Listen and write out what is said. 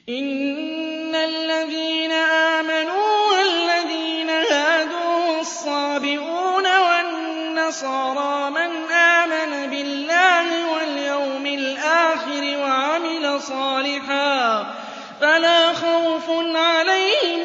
إِنَّ الَّذِينَ آمَنُوا وَالَّذِينَ هَادُوا وَالصَّابِئُونَ وَالنَّصَارَىٰ مَنْ آمَنَ بِاللَّهِ وَالْيَوْمِ الْآخِرِ وَعَمِلَ صَالِحًا فَلَا خَوْفٌ عَلَيْهِمْ